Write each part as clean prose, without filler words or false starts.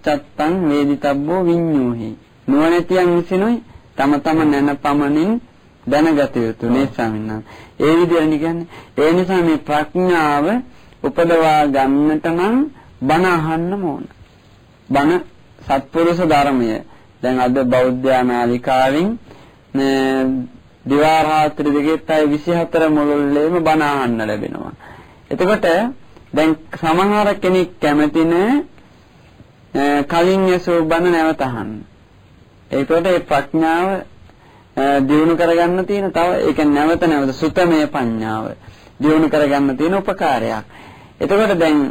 පච්චත්තං වේදිතබ්බෝ විඤ්ඤෝහි. නුවණැතියන් විසිනුයි තම තම නැන පමණින් දැනගත යුතු නේ ස්වාමීන් වහන්සේ. ඒ විදිහට කියන්නේ ඒ නිසා මේ ප්‍රඥාව උපදවා ගන්නට නම් බණ අහන්න ඕන. බණ සත්පුරුෂ ධර්මය. දැන් අද බෞද්ධ නාලිකාවෙන් දිවා රාත්‍රී දෙකේත් අය 24 මුළුල්ලේම බණ අහන්න ලැබෙනවා. එතකොට දැන් සමහර කෙනෙක් කැමති නැහැ කලින් යසෝ බණ නැවත අහන්න. ඒකට ඒ ප්‍රඥාව දියුණු කරගන්න තියෙන තව ඒ කියන්නේ නැවත සුතමේ පඤ්ඤාව දියුණු කරගන්න තියෙන උපකාරයක්. එතකොට දැන්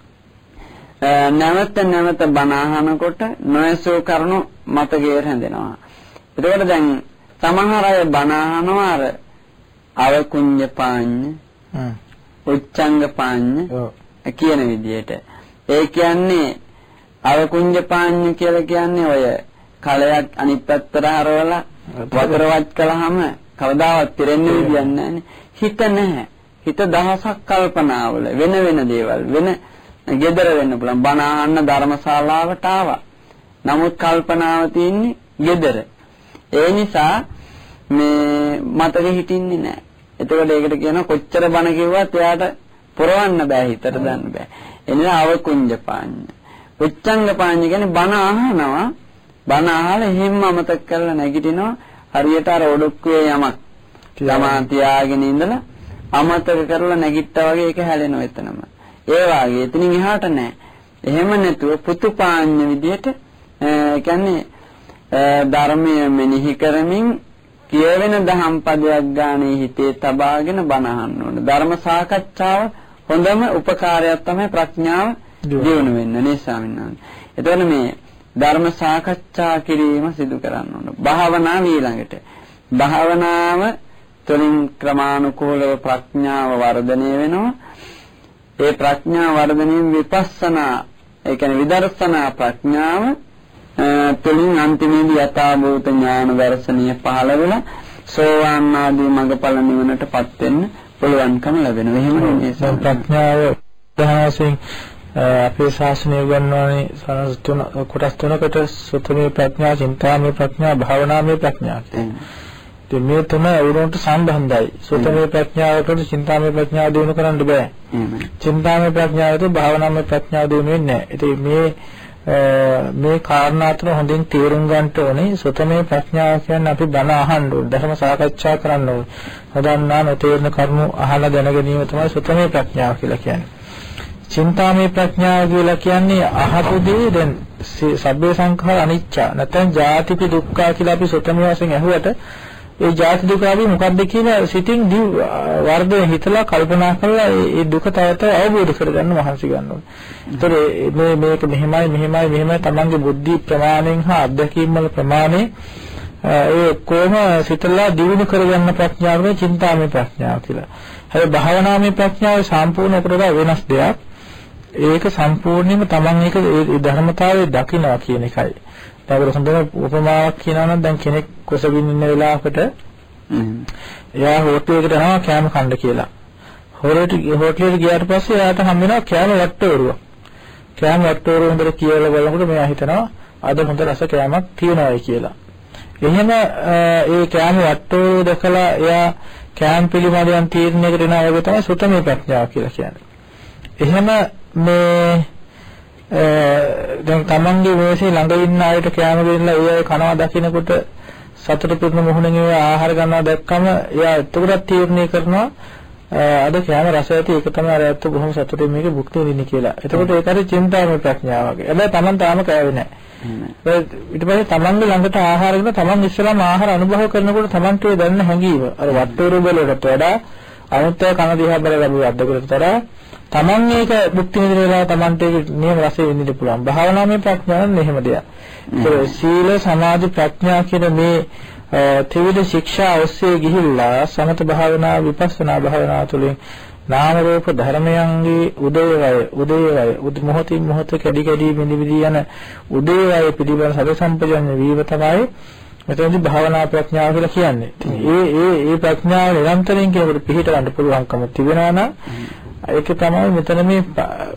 නැවත බණ අහනකොට නොයසෝ කරුණු මතකයේ රැඳෙනවා. එතකොට දැන් සමහර අය බණ අහනවා අර අවකුඤ්ඤ පාඤ්ඤ උච්චංග පාඤ්ඤ කියන විදිහට. ඒ කියන්නේ අවකුඤ්ඤ පාඤ්ඤ කියලා කියන්නේ ඔය කලයක් අනිත් පැත්තට හරවලා වතුරවත් කළාම කවදාවත් පිරෙන්නේ විදියක් නැහැනේ. හිත නැහැ. හිත දහසක් කල්පනාවල වෙන දේවල් වෙන gedara වෙන්න පුළුවන්. බණ අහන්න ධර්මශාලාවට ආවා. නමුත් කල්පනාව තියෙන්නේ gedara. ඒ නිසා මේ මතකෙ හිටින්නේ නැහැ. එතකොට ඒකට කියනවා කොච්චර බණ කිව්වත් එයාට පුරවන්න බෑ හිතට දාන්න බෑ. ඒ නිසා අවකුඤ්ඤ පාඤ්ඤ. උච්චංග පාඤ්ඤ කියන්නේ බණ අහනවා. බණ අහලා එහෙම්ම අමතක කරලා නැගිටිනවා. හරියට අර ඔඩොක්කුවේ යමක් ළමා තියාගෙන ඉඳලා අමතක කරලා නැගිට්ටා වගේ ඒක හැලෙනවා එතනම. ඒ වාගේ එතනින් එහාට නෑ. එහෙම නැතුව පුතුපාඤ්ඤ විදියට කියන්නේ ධර්මය මෙනෙහි කරමින් කියවෙන දහම් පදයක් ගානේ හිතේ තබාගෙන බණ අහන්න ඕන. ධර්ම සාකච්ඡාව හොඳම උපකාරයක් තමයි ප්‍රඥාව දියුණු වෙන්න නේ ස්වාමීන් වහන්සේ. එතකොට මේ ධර්ම සාකච්ඡා කිරීම සිදු කරන්න ඕන. භාවනාව ඊළඟට. භාවනාව තුළින් ක්‍රමානුකූලව ප්‍රඥාව වර්ධනය වෙනවා. ඒ ප්‍රඥා වර්ධනයෙන් විපස්සනා ඒ කියන්නේ විදර්ශනා ප්‍රඥාව තුළින් අන්තිමේදී යථාභූත ඥාන දර්ශනීය පහළ වෙලා සෝවාන් ආදී මඟඵල නිවනටපත් වෙන්න පුළුවන්කම ලැබෙනවා. එහෙම නෙමෙයි ප්‍රඥාව දහසෙන් අපේ ශාසනය ගන්නවානේ සනස් තුන කොටස් තුනකට සුතමේ ප්‍රඥා, චින්තාමේ ප්‍රඥා, භාවනාමේ ප්‍රඥා කියන්නේ. මේ තුන උරුන්ට සම්බන්ධයි. සුතමේ ප්‍රඥාවට චින්තාමේ ප්‍රඥාව දිනු කරන්න බෑ. චින්තාමේ ප්‍රඥාවට භාවනාමේ ප්‍රඥාව දිනු වෙන්නේ නැහැ. මේ කාරණා තුන හොඳින් තේරුම් ගන්න ඕනේ. සුතමේ ප්‍රඥාව කියන්නේ අපි බණ අහන්න ඕනේ, ධර්ම සාකච්ඡා කරන්න ඕනේ. හොදන්නා නොතේරෙන කරුණු අහලා දැන ගැනීම තමයි සුතමේ ප්‍රඥාව කියලා කියන්නේ. චින්තාමේ ප්‍රඥාව කියලා කියන්නේ අහපු දේ දැන් සබ්බේ සංඛාර අනිච්ච නැත්නම් ජාතිපි දුක්ඛ කියලා අපි සුතමේ වශයෙන් ඇහුවට ඒ ජාති දුක අපි මොකක්ද කියලා සිතින් වර්ධනය හිතලා කල්පනා කරලා ඒ දුක තවත අවබෝධ කරගන්න මහන්සි ගන්න ඕනේ. ඒතර මේක මෙහෙමයි තමන්ගේ බුද්ධි ප්‍රමාණයෙන් හා අධ්‍යක්ීම් වල ප්‍රමාණය ඒ කොහොම සිතලා දියුණු කරගන්න ප්‍රඥාවේ චින්තාමේ ප්‍රඥාව කියලා. හැබැයි භාවනාමේ ප්‍රඥාව සම්පූර්ණ උපරද වෙනස් දෙයක්. ඒක සම්පූර්ණයෙන්ම තමන් ඒක ඒ ධර්මතාවයේ දකිනවා කියන එකයි. ඒකට හොඳම උපමාවක් කියනවා නම් දැන් කෙනෙක් කුසගින්න ඉන්න වෙලාවකට එයා හෝටලයකට යනවා කෑම කන්න කියලා. හෝටලෙට ගියාට පස්සේ එයාට හම් වෙනවා කෑම වට්ටෝරුව. කෑම වට්ටෝරුව හොඳට කියලා බලනකොට මෙයා හිතනවා අද හොඳ රස කෑමක් තියෙනවායි කියලා. එහෙම ඒ කෑම වට්ටෝරුව දැකලා එයා කෑම පිළිබඳව තීරණයකට එනවා වගේ තමයි සුතමේ ප්‍රඥාව කියලා කියන්නේ. එහෙම මේ දැන් තමන්ගේ මේසේ ළඟ ඉන්න අයට කෑම දෙන්නලා ඒ අය කනවා දකින්නකොට සතුට පිරුණු මොහොනෙන් ඒ ආහාර ගන්නවා දැක්කම එයා එතකොටත් තීරණය කරනවා අද කෑම රස ඇති ඒක තමයි අර ඇත්ත බොහොම සතුටින් මේක භුක්ති විඳින්නේ කියලා. එතකොට ඒක හරි චින්තාමය ප්‍රඥාව වගේ. හැබැයි තමන් තාම කෑවේ නැහැ. ඊට පස්සේ තමන්ගේ ළඟට ආහාර ගෙන තමන් ඉස්සෙල්ලාම ආහාර අනුභව කරනකොට තමන්ට ඒ දැනෙන හැඟීම අර වට්ටෝරු බලකට වඩා අනිත් කන දිහා බලලා ලැබුව අද්දකට වඩා තමන් මේක භුක්ති විඳින වෙලාව තමන්ට ඒක නියම රසය විඳින්න පුළුවන්. භාවනාමය ප්‍රඥාව නම් එහෙම දෙයක්. ඒක සීල සමාධි ප්‍රඥා කියන මේ ත්‍රිවිධ ශික්ෂා ඔස්සේ ගිහිල්ලා සමත භාවනා විපස්සනා භාවනා තුළින් නාම රූප ධර්මයන්ගේ උදේවය මොහොතින් මොහොත කැඩි බිඳි යන උදේවය පිළිබඳ සද සම්පජඤ්ඤ වීම තමයි මෙතනදී භාවනා ප්‍රඥාව කියලා කියන්නේ. ඒ ප්‍රඥාව නිරන්තරයෙන් කෙනෙකුට පිළිහිට ගන්න පුළුවන්කම තිබෙනවා නම් ඒක තමයි මෙතන මේ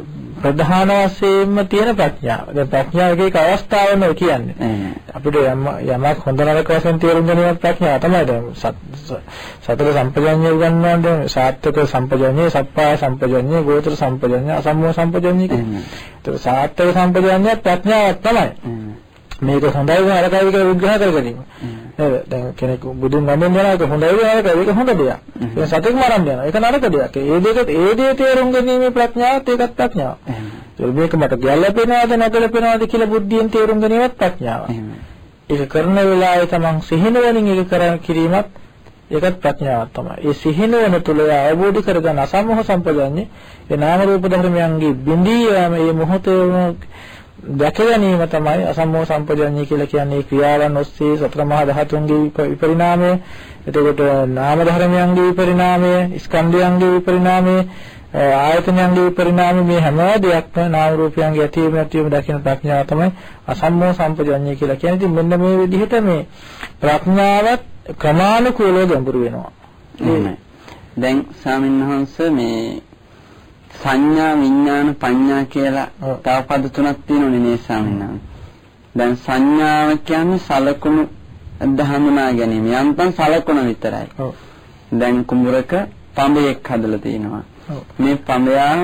ප්‍රධාන වශයෙන්ම තියෙන ප්‍රඥාව. දැන් ප්‍රඥාවේ එක අවස්ථාවම කියන්නේ. අපිට යමක් හොඳ නරක වශයෙන් තේරුම් ගැනීම ප්‍රඥාව තමයි. දැන් සතර සම්පජඤ්ඤය උගන්වනවා. දැන් සාත්‍යක සම්පජඤ්ඤය, සප්පාය සම්පජඤ්ඤය, ගෝචර සම්පජඤ්ඤය, අසම්මෝහ සම්පජඤ්ඤය කියන්නේ. ඒක සාත්‍යක සම්පජඤ්ඤය ප්‍රඥාවක් තමයි. මේක හොඳයි නරකයි කියලා විග්‍රහ කරගැනීම. නේද? දැන් කෙනෙක් බුදුන් වඳින්න යනවා ඒක හොඳයි නරකයි ඒක හොඳ දෙයක්. ඒක සතෙක් මරන්න යනවා ඒක නරක දෙයක්. ඒ දේ තේරුම් ගැනීමේ ප්‍රඥාවත් ඒකත් ප්‍රඥාව. මේක මට ගැළපෙනවද නැගැලපෙනවද කියලා බුද්ධියෙන් තේරුම් ගැනීමත් ප්‍රඥාව. ඒක කරන වෙලාවේ තමන් සිහිනුවණින් ඒක කිරීමත් ඒකත් ප්‍රඥාවක් තමයි. ඒ සිහිනුවණ තුළ අවබෝධ කරගන්න අසම්මෝහ සම්පජඤ්ඤේ ඒ නාම රූප ධර්මයන්ගේ බිඳී යාම ඒ මොහොතේම දැක ගැනීම තමයි අසම්මෝහ සම්පජඤ්ඤය කියලා කියන්නේ. ක්‍රියාවන් ඔස්සේ සතර මහා ධාතුන්ගේ විපරිණාමය, එතකොට නාම ධර්මයන්ගේ විපරිණාමය, ස්කන්ධයන්ගේ විපරිණාමය, ආයතනයන්ගේ විපරිණාමය, මේ හැම දෙයක්ම නාම රූපයන්ගේ ඇතිවීම නැතිවීම දකින ප්‍රඥාව තමයි අසම්මෝහ සම්පජඤ්ඤය කියලා කියන්නේ. ඉතින් මෙන්න මේ විදිහට මේ ප්‍රඥාවත් ක්‍රමානුකූලව ගැඹුරු වෙනවා. දැන් ස්වාමින්වහන්සේ මේ සංඥා විඥාන පඤ්ඤා කියලා තව පද තුනක් තියෙනුනේ නේ ස්වාමීන්. දැන් සංඥාව කියන්නේ සලකුණු හඳුනා ගැනීම. යන්තම් සලකුණ විතරයි. දැන් කුඹරක පඹයක් හදලා තිනවා. මේ පඹයාව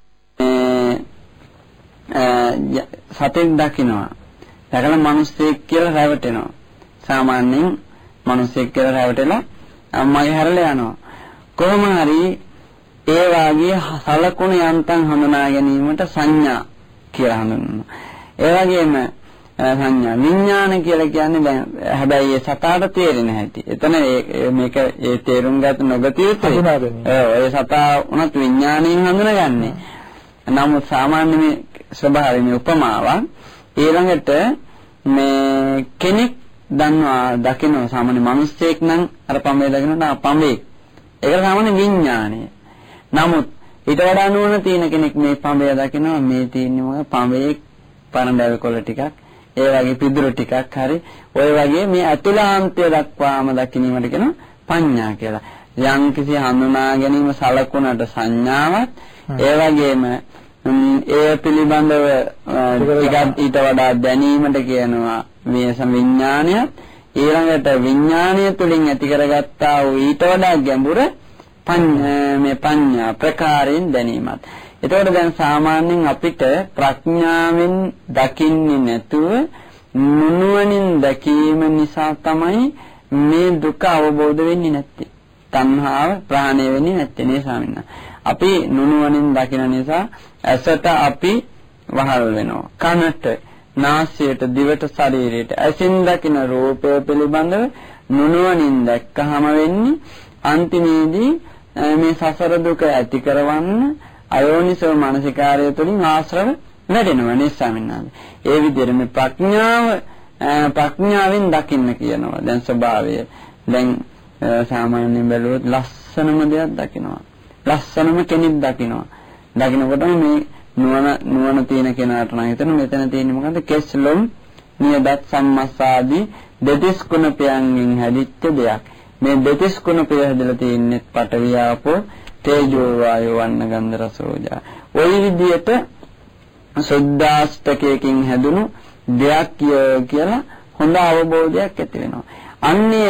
සතෙක් දකින්නවා. දැකලා මිනිස්සෙක් කියලා රැවටෙනවා. සාමාන්‍යයෙන් මිනිස්සෙක් කියලා රැවටෙලා අම්මගේ හැරලා යනවා. කොහොම හරි ඒ වාගේ සලකුණු යන්තම් හඳුනා ගැනීමට සංඥා කියලා හඳුන්වනවා. ඒ වගේම සංඥා විඥාන කියලා කියන්නේ දැන් හැබැයි ඒ සතාට තේරෙන්නේ නැති. එතන මේක ඒ තේරුම් ගත නොගතිය යුතුයි. ඒ සතා උනත් විඥාණයෙන් හඳුනගන්නේ. නමුත් සාමාන්‍ය මේ ස්වභාවයේ උපමාවක් ඊළඟට මේ කෙනෙක් දකින්න සාමාන්‍ය මිනිස්සෙක් නම් අර පඹේ දකින්නට පඹේ. ඒක සාමාන්‍ය විඥානය. නමුත් ඊට වඩා නුවණ තියෙන කෙනෙක් මේ පඹය දකිනවා මේ තියෙන්නේ මොකද පඹයේ පරණදැව කොළ ටිකක් ඒ වගේ පිදුරු ටිකක් හරි ඔය වගේ මේ අතුලාන්තය දක්වාම දකින්නට කියන පඤ්ඤා කියලා. යම් කිසි හඳුනා ගැනීම සලකුණට සංඥාවක් ඒ වගේම ඒ පිළිබඳව ටිකක් ඊට වඩා දැනීමට කියනවා මේ සවිඥානය. ඊළඟට විඥානය තුලින් ඇති කරගත්තා වූ ඊට වඩා ගැඹුර මේ පඤ්ඤා ප්‍රකාරයෙන් දැනීමත්. එතකොට දැන් සාමාන්‍යයෙන් අපිට ප්‍රඥාවෙන් දකින්නේ නැතුව නුනුවණින් දැකීම නිසා තමයි මේ දුක අවබෝධ වෙන්නේ නැත්තේ. තණ්හාව ප්‍රහාණය වෙන්නේ නැත්තේ නේ ස්වාමීන් වහන්සේ. අපි නුනුවණින් දකින නිසා ඇසට අපි වහල් වෙනවා. කනට, නාසයට, දිවට, ශරීරයට ඇසින් දකින රූපය පිළිබඳව නුනුවණින් දැක්කහම වෙන්නේ අන්තිමේදී මේ සසර දුක ඇති කරවන්න අයෝනිසෝ මානසිකාරය තුළින් ආශ්‍රව වැඩෙනවා නේ ස්වාමීන් වහන්සේ. ඒ විදිහට මේ ප්‍රඥාවෙන් දකින්න කියනවා. දැන් ස්වභාවය දැන් සාමාන්‍යයෙන් බැලුවොත් ලස්සනම දෙයක් දකිනවා. ලස්සනම කෙනෙක් දකිනවා. දකින්නකොටම මේ නුවණ තියෙන කෙනාට නම් හිතන මෙතන තියෙන්නේ මොකද්ද? කෙස්ලොම් නියදත් සම්මස්සාදී දෙතිස් කුණපයන්ගෙන් හැදිච්ච දෙයක්. මේ දෙතිස් කුණපය හැදලා තියෙන්නේ පඨවි ආපෝ තේජෝ වායෝ වන්න ගන්ධ රස ඕජා. ওই විදිහට සුද්ධාස්තකයකින් හැදුණු දෙයක් කියලා හොඳ අවබෝධයක් ඇති වෙනවා. අන්නේ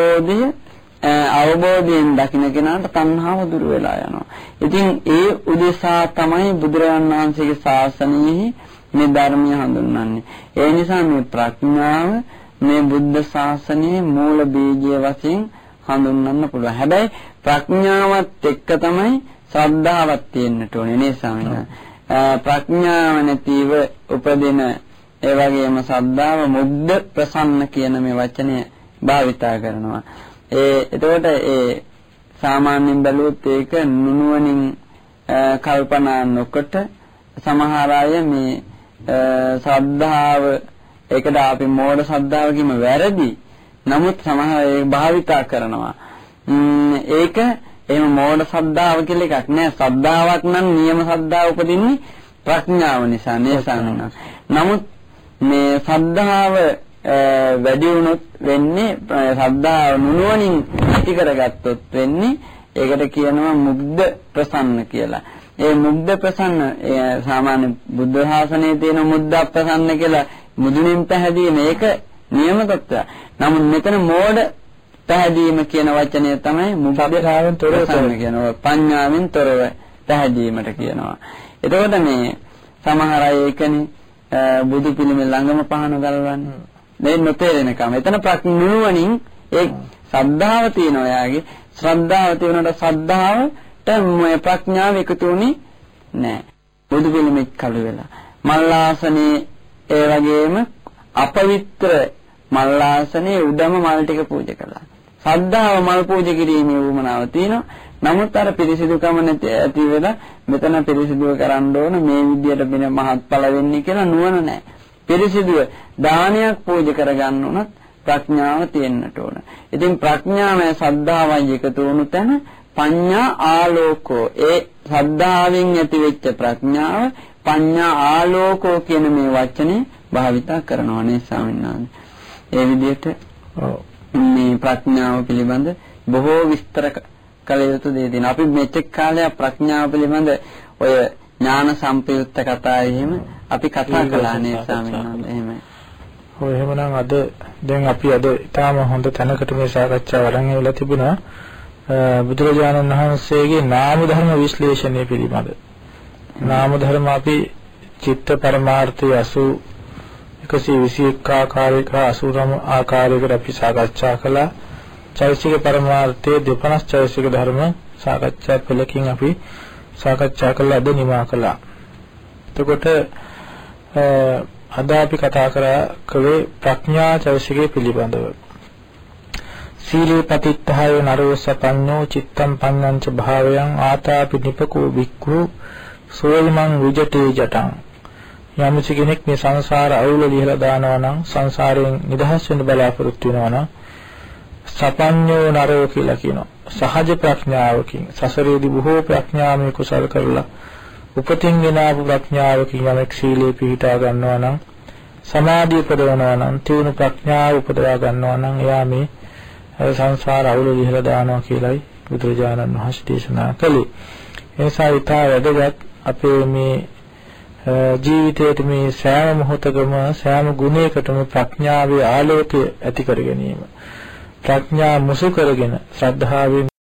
අවබෝධයෙන් දකින්න කෙනාට තණ්හාව දුර වෙලා යනවා. ඉතින් ඒ උදෙසා තමයි බුදුරජාණන් වහන්සේගේ ශාසනයෙහි මේ ධර්මය හඳුන්වන්නේ. ඒ නිසා මේ ප්‍රඥාව මේ බුද්ධ ශාසනයේ මූල බීජය වශයෙන් හඳුන්වන්න පුළුවන්. හැබැයි ප්‍රඥාවත් එක්ක තමයි ශ්‍රද්ධාවක් තියෙන්නට ඕනේ නේ ස්වාමීන්. ප්‍රඥාව නැතිව උපදින ඒ වගේම ශ්‍රද්ධාව මුග්ධ ප්‍රසන්න කියන මේ වචනය භාවිතා කරනවා. එතකොට ඒ සාමාන්‍යයෙන් බැලුවොත් ඒක නුනුවණින් කල්පනා නොකොට සමහර අය මේ ශ්‍රද්ධාව ඒකට අපි මෝඩ ශ්‍රද්ධාව කියම වැරදි. නමුත් සමහර අය භාවිතා කරනවා. ඒක එහෙම මෝඩ ශ්‍රද්ධාව කියලා එකක් නෑ. ශ්‍රද්ධාවක් නම් නියම ශ්‍රද්ධාව උපදින්නේ ප්‍රඥාව නිසා නේ සාමාන්‍යයෙන්. නමුත් මේ ශ්‍රද්ධාව වැඩි වුණොත් වෙන්නේ ශ්‍රද්ධාව නුනුවණින් ඇති කරගත්තොත් වෙන්නේ ඒකට කියනවා මුග්ධ ප්‍රසන්න කියලා. ඒ මුග්ධ ප්‍රසන්න සාමාන්‍ය බුද්ධ ශාසනයේ තියෙන මුද්ද ප්‍රසන්න කියලා මුදුනින් පැහැදීම ඒක නියම තත්ත්වයක්. නමුත් මෙතන මෝඩ පැහැදීම කියන වචනය තමයි මුග්ධතාවෙන් තොරව කියනවා. පඤ්ඤාවෙන් තොරව පැහැදීමට කියනවා. එතකොට මේ සමහර අය ඒකනේ බුදු පිළිමේ ළඟම පහන ගලවන්නේ. මේ නොතේරෙනකම. එතන ප්‍රඥාවණින් ඒ ශ්‍රද්ධාව තියෙනවා යාගේ. ශ්‍රද්ධාව තියෙනකොට ශ්‍රද්ධාවට මේ ප්‍රඥාව එකතු වෙන්නේ නැහැ. බුදු පිළිමෙත් කළු වෙලා. මල්ලාසනේ ඒ වගේම අපවිත්‍ර මල්ලාසනේ උදම මල් ටික පූජා කළා. ශ්‍රද්ධාව මල් පූජා කිරීමේ වුමනාව තියෙනවා. නමුත් අර පිරිසිදුකම නැති ඇති වෙලා මෙතන පිරිසිදුව කරන්න ඕන මේ විදියට වෙන මහත්ඵල වෙන්නේ කියලා නුවණ නැහැ. පිරිසිදුව දානයක් පූජා කරගන්න උනත් ප්‍රඥාව තියෙන්නට ඕන. ඉතින් ප්‍රඥාවයි ශ්‍රද්ධාවයි එකතු වුණු තැන පඤ්ඤා ආලෝකෝ ඒ ශ්‍රද්ධාවෙන් ඇතිවෙච්ච ප්‍රඥාව පඤ්ඤා ආලෝකෝ කියන මේ වචනේ භාවිතා කරනවා නේ ස්වාමීන් වහන්සේ. ඒ විදිහට මේ ප්‍රඥාව පිළිබඳ බොහෝ විස්තර කළ යුතු දේ තියෙනවා. අපි මෙතෙක් කාලයක් ප්‍රඥාව පිළිබඳ ඔය ඥාන සම්පයුක්ත කතා එහෙම අපි කතා කළා නේ ස්වාමීන් වහන්සේ. එහෙමයි. ඔය එහෙමනම් අද දැන් අපි අද ඊටාම හොඳ තැනකට මේ සාකච්ඡාව අරන් ඇවිල්ලා තිබුණා. බුදුරජාණන් වහන්සේගේ නාම ධර්ම විශ්ලේෂණය පිළිබඳ. නාම ධර්ම අපි චිත්ත පරමාර්ථය 121 ආකාරයක 89 ආකාරයකට අපි සාකච්ඡා කළා. චෛතසික පරමාර්ථයේ 12 චෛතසික ධර්ම සාකච්ඡා පෙළකින් අපි සාකච්ඡා කළා අද නිමා කළා. එතකොට අද අපි කතා කළේ ප්‍රඥා චෛතසිකයේ පිළිබඳව. සීලේ පතිත්තහය නරෝසපඤ්ඤෝ චිත්තම් පඤ්ඤංච භාවයන් ආතාපි නිපකෝ වික්ඛු සෝයමං විජටේ ජටං. යම්සි කෙනෙක් මේ සංසාර අවුල ලිහලා දානවා නම් සංසාරයෙන් නිදහස් වෙන්න බලාපොරොත්තු වෙනවා නම් සපඤ්ඤෝ නරෝ කියලා කියනවා. සහජ ප්‍රඥාවකින් සසරේදී බොහෝ ප්‍රඥාමය කුසල කරලා උපතින් ගෙන ආපු ප්‍රඥාවකින් යමෙක් සීලේ පිහිටා ගන්නවා නම් සමාධිය උපදවනවා නම් තියුණු ප්‍රඥාව උපදවා ගන්නවා නම් එයා මේ සංසාර අවුල ලිහලා දානවා කියලායි බුදුරජාණන් වහන්සේ දේශනා කළේ. ඒ නිසා ඊටා වැදගත් අපේ මේ ජීවිතයේ මේ සෑම මොහොතකම සෑම ගුණයකටම ප්‍රඥාවේ ආලෝකය ඇති කර ගැනීම. ප්‍රඥා මුසු කරගෙන ශ්‍රද්ධාවෙන්